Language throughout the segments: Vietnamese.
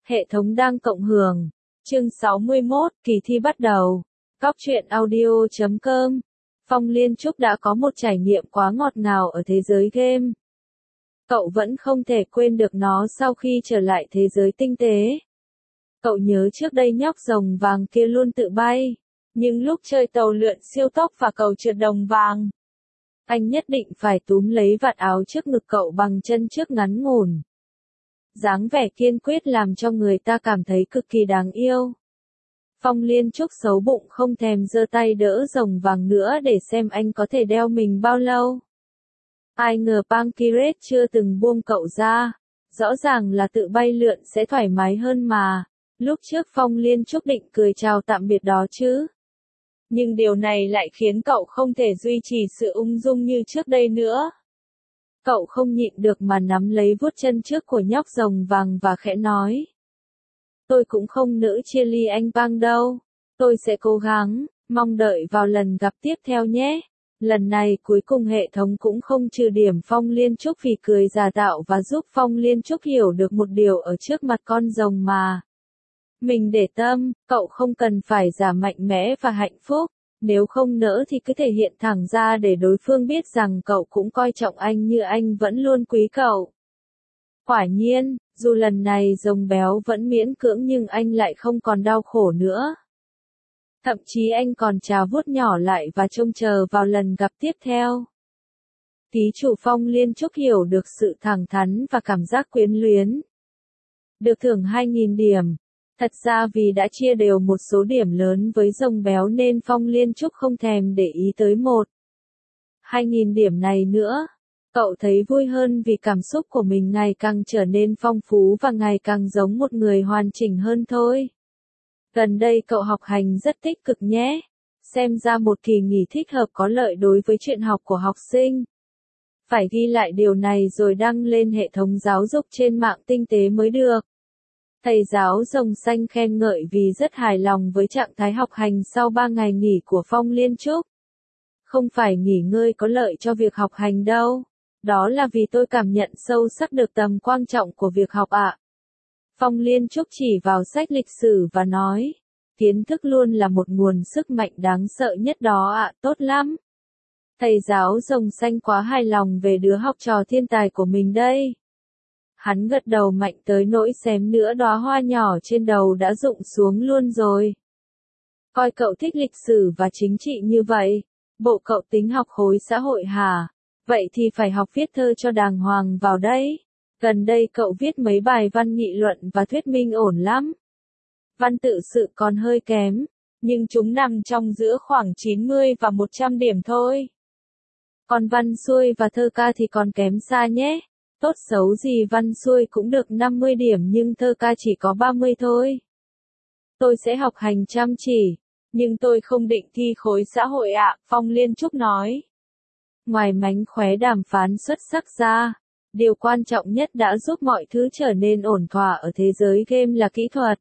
Hệ thống đang cộng hưởng. Chương 61, kỳ thi bắt đầu. Cóc truyện audio.com. Phong Liên Trúc đã có một trải nghiệm quá ngọt ngào ở thế giới game. Cậu vẫn không thể quên được nó sau khi trở lại thế giới tinh tế. Cậu nhớ trước đây nhóc rồng vàng kia luôn tự bay, nhưng lúc chơi tàu lượn siêu tốc và cầu trượt đồng vàng, anh nhất định phải túm lấy vạt áo trước ngực cậu bằng chân trước ngắn ngủn. Dáng vẻ kiên quyết làm cho người ta cảm thấy cực kỳ đáng yêu. Phong Liên Trúc xấu bụng không thèm giơ tay đỡ rồng vàng nữa để xem anh có thể đeo mình bao lâu. Ai ngờ Pancrase chưa từng buông cậu ra. Rõ ràng là tự bay lượn sẽ thoải mái hơn mà. Lúc trước Phong Liên Trúc định cười chào tạm biệt đó chứ. Nhưng điều này lại khiến cậu không thể duy trì sự ung dung như trước đây nữa. Cậu không nhịn được mà nắm lấy vuốt chân trước của nhóc rồng vàng và khẽ nói. Tôi cũng không nỡ chia ly anh Pang đâu. Tôi sẽ cố gắng, mong đợi vào lần gặp tiếp theo nhé. Lần này cuối cùng hệ thống cũng không trừ điểm Phong Liên Trúc vì cười giả tạo và giúp Phong Liên Trúc hiểu được một điều ở trước mặt con rồng mà. Mình để tâm, cậu không cần phải giả mạnh mẽ và hạnh phúc. Nếu không nỡ thì cứ thể hiện thẳng ra để đối phương biết rằng cậu cũng coi trọng anh như anh vẫn luôn quý cậu. Quả nhiên, dù lần này rồng béo vẫn miễn cưỡng nhưng anh lại không còn đau khổ nữa. Thậm chí anh còn chà vuốt nhỏ lại và trông chờ vào lần gặp tiếp theo. Ký chủ Phong Liên Trúc hiểu được sự thẳng thắn và cảm giác quyến luyến. Được thưởng 2.000 điểm. Thật ra vì đã chia đều một số điểm lớn với rồng béo nên Phong Liên Trúc không thèm để ý tới 2.000 điểm này nữa. Cậu thấy vui hơn vì cảm xúc của mình ngày càng trở nên phong phú và ngày càng giống một người hoàn chỉnh hơn thôi. Gần đây cậu học hành rất tích cực nhé. Xem ra một kỳ nghỉ thích hợp có lợi đối với chuyện học của học sinh. Phải ghi lại điều này rồi đăng lên hệ thống giáo dục trên mạng tinh tế mới được. Thầy giáo rồng xanh khen ngợi vì rất hài lòng với trạng thái học hành sau 3 ngày nghỉ của Phong Liên Trúc. Không phải nghỉ ngơi có lợi cho việc học hành đâu. Đó là vì tôi cảm nhận sâu sắc được tầm quan trọng của việc học ạ. Phong Liên Trúc chỉ vào sách lịch sử và nói, kiến thức luôn là một nguồn sức mạnh đáng sợ nhất đó ạ, tốt lắm. Thầy giáo rồng xanh quá hài lòng về đứa học trò thiên tài của mình đây. Hắn gật đầu mạnh tới nỗi xém nữa đóa hoa nhỏ trên đầu đã rụng xuống luôn rồi. Coi cậu thích lịch sử và chính trị như vậy, bộ cậu tính học khối xã hội hả? Vậy thì phải học viết thơ cho đàng hoàng vào đấy. Gần đây cậu viết mấy bài văn nghị luận và thuyết minh ổn lắm. Văn tự sự còn hơi kém, nhưng chúng nằm trong giữa khoảng 90 và 100 điểm thôi. Còn văn xuôi và thơ ca thì còn kém xa nhé. Tốt xấu gì văn xuôi cũng được 50 điểm nhưng thơ ca chỉ có 30 thôi. Tôi sẽ học hành chăm chỉ, nhưng tôi không định thi khối xã hội ạ, Phong Liên Trúc nói. Ngoài mánh khóe đàm phán xuất sắc ra, điều quan trọng nhất đã giúp mọi thứ trở nên ổn thỏa ở thế giới game là kỹ thuật.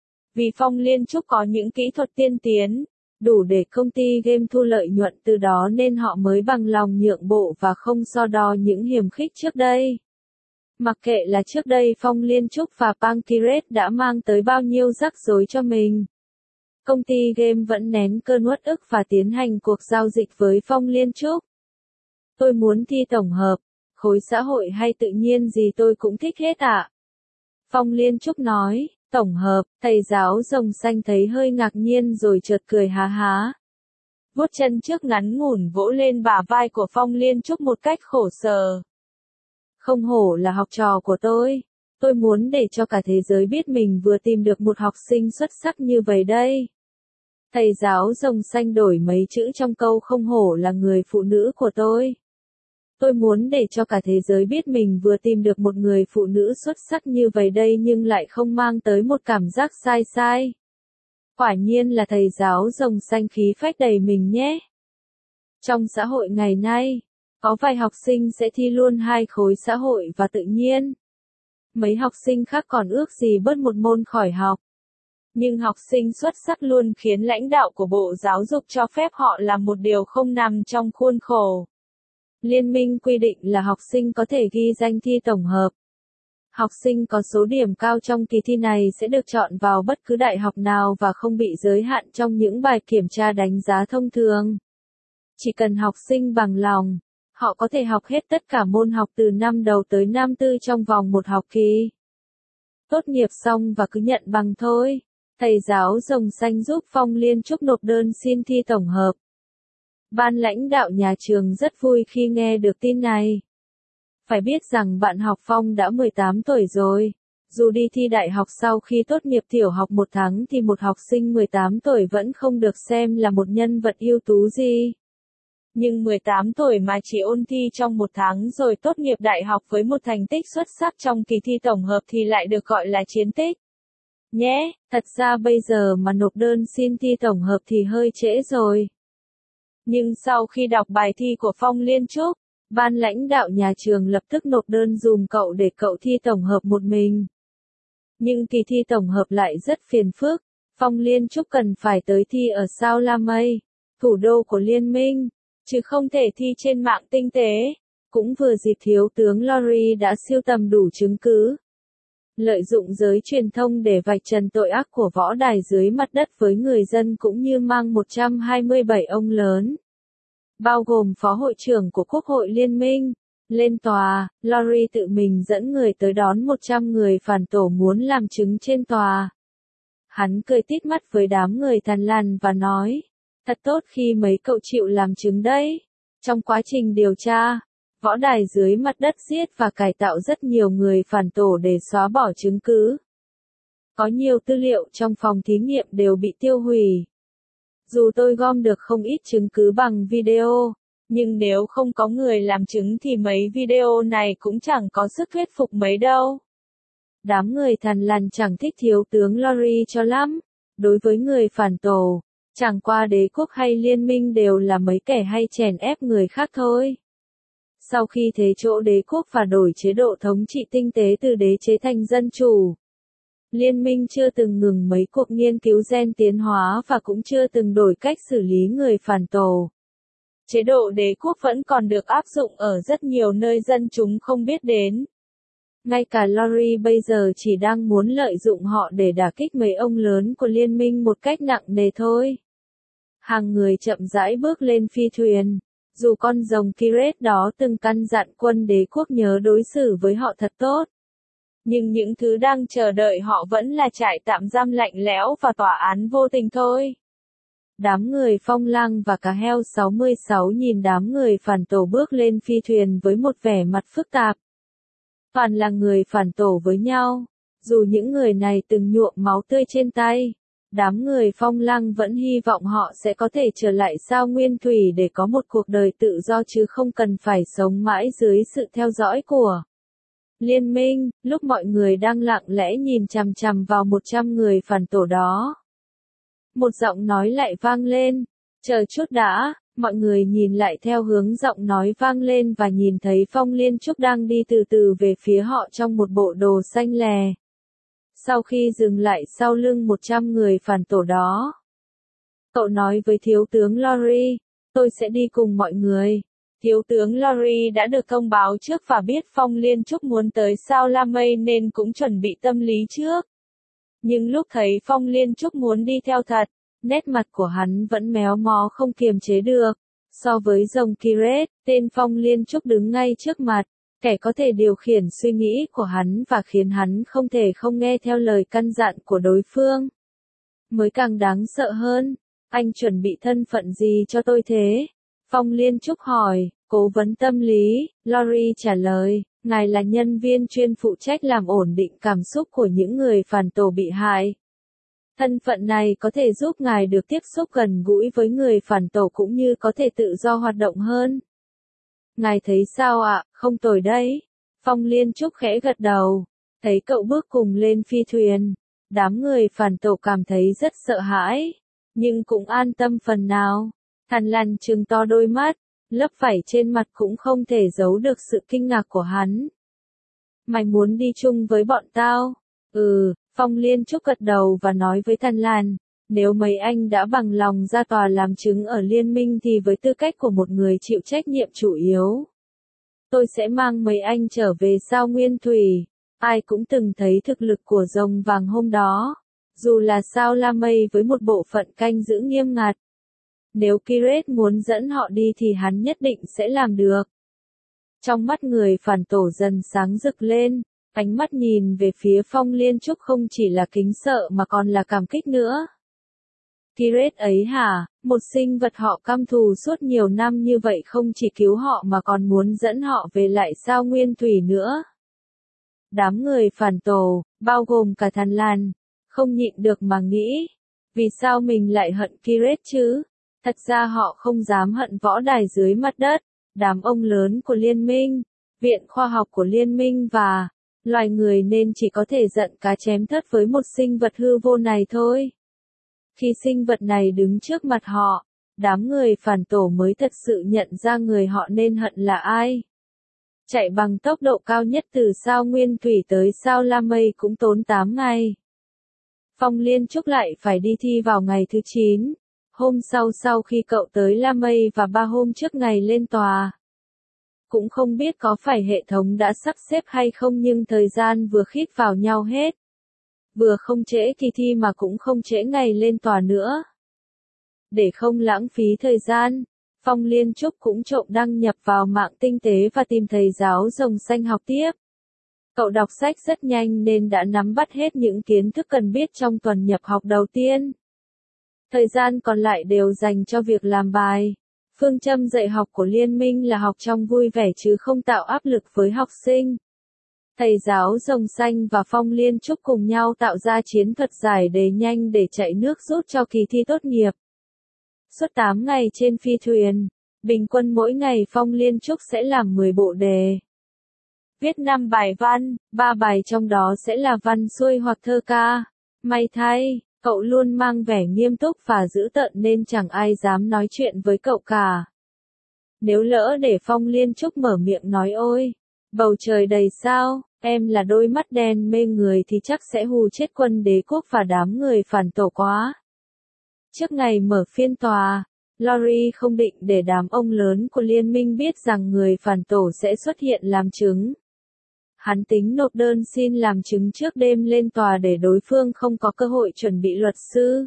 Vì Phong Liên Trúc có những kỹ thuật tiên tiến, đủ để công ty game thu lợi nhuận từ đó nên họ mới bằng lòng nhượng bộ và không so đo những hiềm khích trước đây. Mặc kệ là trước đây Phong Liên Trúc và Pancrase đã mang tới bao nhiêu rắc rối cho mình. Công ty game vẫn nén cơn uất ức và tiến hành cuộc giao dịch với Phong Liên Trúc. Tôi muốn thi tổng hợp, khối xã hội hay tự nhiên gì tôi cũng thích hết ạ. Phong Liên Trúc nói, tổng hợp, thầy giáo rồng xanh thấy hơi ngạc nhiên rồi chợt cười há há. Vuốt chân trước ngắn ngủn vỗ lên bả vai của Phong Liên Trúc một cách khổ sở. Không hổ là học trò của tôi muốn để cho cả thế giới biết mình vừa tìm được một học sinh xuất sắc như vậy đây. Thầy giáo rồng xanh đổi mấy chữ trong câu không hổ là người phụ nữ của tôi. Tôi muốn để cho cả thế giới biết mình vừa tìm được một người phụ nữ xuất sắc như vậy đây nhưng lại không mang tới một cảm giác sai sai. Quả nhiên là thầy giáo rồng xanh khí phách đầy mình nhé. Trong xã hội ngày nay, có vài học sinh sẽ thi luôn 2 khối xã hội và tự nhiên. Mấy học sinh khác còn ước gì bớt một môn khỏi học. Nhưng học sinh xuất sắc luôn khiến lãnh đạo của Bộ Giáo dục cho phép họ làm một điều không nằm trong khuôn khổ. Liên minh quy định là học sinh có thể ghi danh thi tổng hợp. Học sinh có số điểm cao trong kỳ thi này sẽ được chọn vào bất cứ đại học nào và không bị giới hạn trong những bài kiểm tra đánh giá thông thường. Chỉ cần học sinh bằng lòng, họ có thể học hết tất cả môn học từ năm đầu tới năm tư trong vòng một học kỳ. Tốt nghiệp xong và cứ nhận bằng thôi. Thầy giáo Rồng Xanh giúp Phong Liên Trúc nộp đơn xin thi tổng hợp. Ban lãnh đạo nhà trường rất vui khi nghe được tin này. Phải biết rằng bạn học Phong đã 18 tuổi rồi. Dù đi thi đại học sau khi tốt nghiệp tiểu học 1 tháng thì một học sinh 18 tuổi vẫn không được xem là một nhân vật ưu tú gì. Nhưng 18 tuổi mà chỉ ôn thi trong 1 tháng rồi tốt nghiệp đại học với một thành tích xuất sắc trong kỳ thi tổng hợp thì lại được gọi là chiến tích. Nhé, thật ra bây giờ mà nộp đơn xin thi tổng hợp thì hơi trễ rồi. Nhưng sau khi đọc bài thi của Phong Liên Trúc, ban lãnh đạo nhà trường lập tức nộp đơn dùm cậu để cậu thi tổng hợp một mình. Nhưng kỳ thi tổng hợp lại rất phiền phức, Phong Liên Trúc cần phải tới thi ở Sao La Mây, thủ đô của Liên minh, chứ không thể thi trên mạng tinh tế. Cũng vừa dịp Thiếu tướng Lori đã sưu tầm đủ chứng cứ, lợi dụng giới truyền thông để vạch trần tội ác của võ đài dưới mặt đất với người dân cũng như mang 127 ông lớn, bao gồm Phó Hội trưởng của Quốc hội Liên minh, lên tòa. Lori tự mình dẫn người tới đón 100 người phản tổ muốn làm chứng trên tòa. Hắn cười tít mắt với đám người thằn lằn và nói, thật tốt khi mấy cậu chịu làm chứng đấy. Trong quá trình điều tra, võ đài dưới mặt đất giết và cải tạo rất nhiều người phản tổ để xóa bỏ chứng cứ. Có nhiều tư liệu trong phòng thí nghiệm đều bị tiêu hủy. Dù tôi gom được không ít chứng cứ bằng video, nhưng nếu không có người làm chứng thì mấy video này cũng chẳng có sức thuyết phục mấy đâu. Đám người thằn lằn chẳng thích Thiếu tướng Lori cho lắm. Đối với người phản tổ, chẳng qua đế quốc hay liên minh đều là mấy kẻ hay chèn ép người khác thôi. Sau khi thế chỗ đế quốc và đổi chế độ thống trị tinh tế từ đế chế thành dân chủ, liên minh chưa từng ngừng mấy cuộc nghiên cứu gen tiến hóa và cũng chưa từng đổi cách xử lý người phản tổ. Chế độ đế quốc vẫn còn được áp dụng ở rất nhiều nơi dân chúng không biết đến. Ngay cả Lori bây giờ chỉ đang muốn lợi dụng họ để đả kích mấy ông lớn của liên minh một cách nặng nề thôi. Hàng người chậm rãi bước lên phi thuyền. Dù con rồng Kiret đó từng căn dặn quân đế quốc nhớ đối xử với họ thật tốt, nhưng những thứ đang chờ đợi họ vẫn là trại tạm giam lạnh lẽo và tòa án vô tình thôi. Đám người Phong Lang và cá heo 66 nhìn đám người phản tổ bước lên phi thuyền với một vẻ mặt phức tạp. Toàn là người phản tổ với nhau, dù những người này từng nhuộm máu tươi trên tay. Đám người Phong Lang vẫn hy vọng họ sẽ có thể trở lại sao Nguyên Thủy để có một cuộc đời tự do chứ không cần phải sống mãi dưới sự theo dõi của liên minh. Lúc mọi người đang lặng lẽ nhìn chằm chằm vào 100 người phản tổ đó, một giọng nói lại vang lên, chờ chút đã. Mọi người nhìn lại theo hướng giọng nói vang lên và nhìn thấy Phong Liên Trúc đang đi từ từ về phía họ trong một bộ đồ xanh lè. Sau khi dừng lại sau lưng 100 người phản tổ đó, cậu nói với Thiếu tướng Lori, tôi sẽ đi cùng mọi người. Thiếu tướng Lori đã được thông báo trước và biết Phong Liên Trúc muốn tới Sao La Mây nên cũng chuẩn bị tâm lý trước. Nhưng lúc thấy Phong Liên Trúc muốn đi theo thật, nét mặt của hắn vẫn méo mó không kiềm chế được. So với rồng Kiret, tên Phong Liên Trúc đứng ngay trước mặt, kẻ có thể điều khiển suy nghĩ của hắn và khiến hắn không thể không nghe theo lời căn dặn của đối phương. Mới càng đáng sợ hơn, anh chuẩn bị thân phận gì cho tôi thế? Phong Liên Trúc hỏi. Cố vấn tâm lý, Lori trả lời, ngài là nhân viên chuyên phụ trách làm ổn định cảm xúc của những người phản tổ bị hại. Thân phận này có thể giúp ngài được tiếp xúc gần gũi với người phản tổ cũng như có thể tự do hoạt động hơn. Ngài thấy sao ạ? Không tồi đấy. Phong Liên Trúc khẽ gật đầu. Thấy cậu bước cùng lên phi thuyền, đám người phản tổ cảm thấy rất sợ hãi, nhưng cũng an tâm phần nào. Thằn lằn trừng to đôi mắt, lớp vảy trên mặt cũng không thể giấu được sự kinh ngạc của hắn. Mày muốn đi chung với bọn tao? Phong Liên Trúc gật đầu và nói với thằn lằn, nếu mấy anh đã bằng lòng ra tòa làm chứng ở liên minh thì với tư cách của một người chịu trách nhiệm chủ yếu, tôi sẽ mang mấy anh trở về sao Nguyên Thủy. Ai cũng từng thấy thực lực của rồng vàng hôm đó. Dù là sao La Mây với một bộ phận canh giữ nghiêm ngặt. Nếu Kiret muốn dẫn họ đi thì hắn nhất định sẽ làm được. Trong mắt người phản tổ dần sáng rực lên, ánh mắt nhìn về phía Phong Liên Trúc không chỉ là kính sợ mà còn là cảm kích nữa. Kiret ấy hả, một sinh vật họ căm thù suốt nhiều năm như vậy không chỉ cứu họ mà còn muốn dẫn họ về lại sao nguyên thủy nữa. Đám người phản tổ, bao gồm cả Thằn Lằn, không nhịn được mà nghĩ, vì sao mình lại hận Kiret chứ? Thật ra họ không dám hận võ đài dưới mặt đất, đám ông lớn của liên minh, viện khoa học của liên minh và loài người nên chỉ có thể giận cá chém thớt với một sinh vật hư vô này thôi. Khi sinh vật này đứng trước mặt họ, đám người phản tổ mới thật sự nhận ra người họ nên hận là ai. Chạy bằng tốc độ cao nhất từ sao Nguyên Thủy tới sao La Mây cũng tốn 8 ngày. Phong Liên Trúc lại phải đi thi vào ngày thứ 9. Hôm sau khi cậu tới La Mây và 3 hôm trước ngày lên tòa. Cũng không biết có phải hệ thống đã sắp xếp hay không nhưng thời gian vừa khít vào nhau hết. Vừa không trễ kỳ thi mà cũng không trễ ngày lên tòa nữa. Để không lãng phí thời gian, Phong Liên Trúc cũng trộm đăng nhập vào mạng tinh tế và tìm thầy giáo rồng xanh học tiếp. Cậu đọc sách rất nhanh nên đã nắm bắt hết những kiến thức cần biết trong tuần nhập học đầu tiên. Thời gian còn lại đều dành cho việc làm bài. Phương châm dạy học của liên minh là học trong vui vẻ chứ không tạo áp lực với học sinh. Thầy giáo rồng xanh và Phong Liên Trúc cùng nhau tạo ra chiến thuật giải đề nhanh để chạy nước rút cho kỳ thi tốt nghiệp. Suốt 8 ngày trên phi thuyền, bình quân mỗi ngày Phong Liên Trúc sẽ làm 10 bộ đề. Viết 5 bài văn, 3 bài trong đó sẽ là văn xuôi hoặc thơ ca. May thay, cậu luôn mang vẻ nghiêm túc và dữ tợn nên chẳng ai dám nói chuyện với cậu cả. Nếu lỡ để Phong Liên Trúc mở miệng nói ôi, bầu trời đầy sao, em là đôi mắt đen mê người thì chắc sẽ hù chết quân đế quốc và đám người phản tổ quá. Trước ngày mở phiên tòa, Lori không định để đám ông lớn của liên minh biết rằng người phản tổ sẽ xuất hiện làm chứng. Hắn tính nộp đơn xin làm chứng trước đêm lên tòa để đối phương không có cơ hội chuẩn bị luật sư.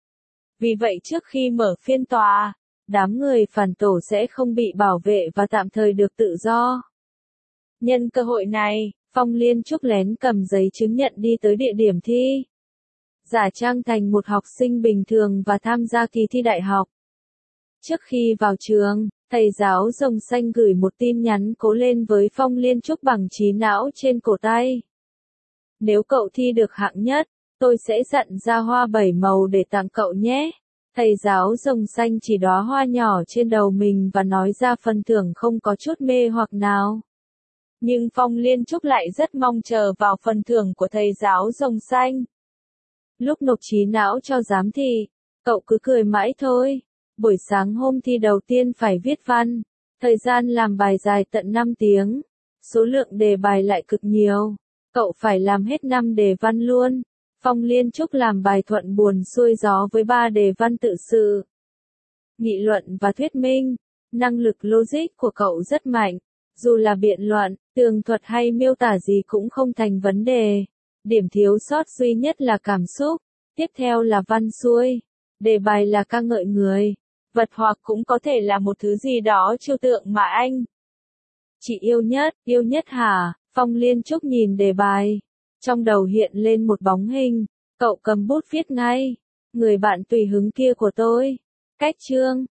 Vì vậy trước khi mở phiên tòa, đám người phản tổ sẽ không bị bảo vệ và tạm thời được tự do. Nhân cơ hội này, Phong Liên Trúc lén cầm giấy chứng nhận đi tới địa điểm thi. Giả trang thành một học sinh bình thường và tham gia kỳ thi đại học. Trước khi vào trường, thầy giáo rồng xanh gửi một tin nhắn cố lên với Phong Liên Trúc bằng trí não trên cổ tay. Nếu cậu thi được hạng nhất, tôi sẽ dặn ra hoa 7 màu để tặng cậu nhé. Thầy giáo rồng xanh chỉ đóa hoa nhỏ trên đầu mình và nói ra phần thưởng không có chút mê hoặc nào. Nhưng Phong Liên Trúc lại rất mong chờ vào phần thưởng của thầy giáo rồng xanh. Lúc nộp trí não cho giám thị, cậu cứ cười mãi thôi. Buổi sáng hôm thi đầu tiên phải viết văn, thời gian làm bài dài tận 5 tiếng, số lượng đề bài lại cực nhiều, cậu phải làm hết 5 đề văn luôn. Phong Liên Trúc làm bài thuận buồm xuôi gió với 3 đề văn tự sự, nghị luận và thuyết minh. Năng lực logic của cậu rất mạnh, dù là biện luận, tường thuật hay miêu tả gì cũng không thành vấn đề. Điểm thiếu sót duy nhất là cảm xúc, tiếp theo là văn xuôi, đề bài là ca ngợi người, vật hoặc cũng có thể là một thứ gì đó trừu tượng mà anh chị yêu nhất hả? Phong Liên Trúc nhìn đề bài, trong đầu hiện lên một bóng hình, cậu cầm bút viết ngay, người bạn tùy hứng kia của tôi. Cách chương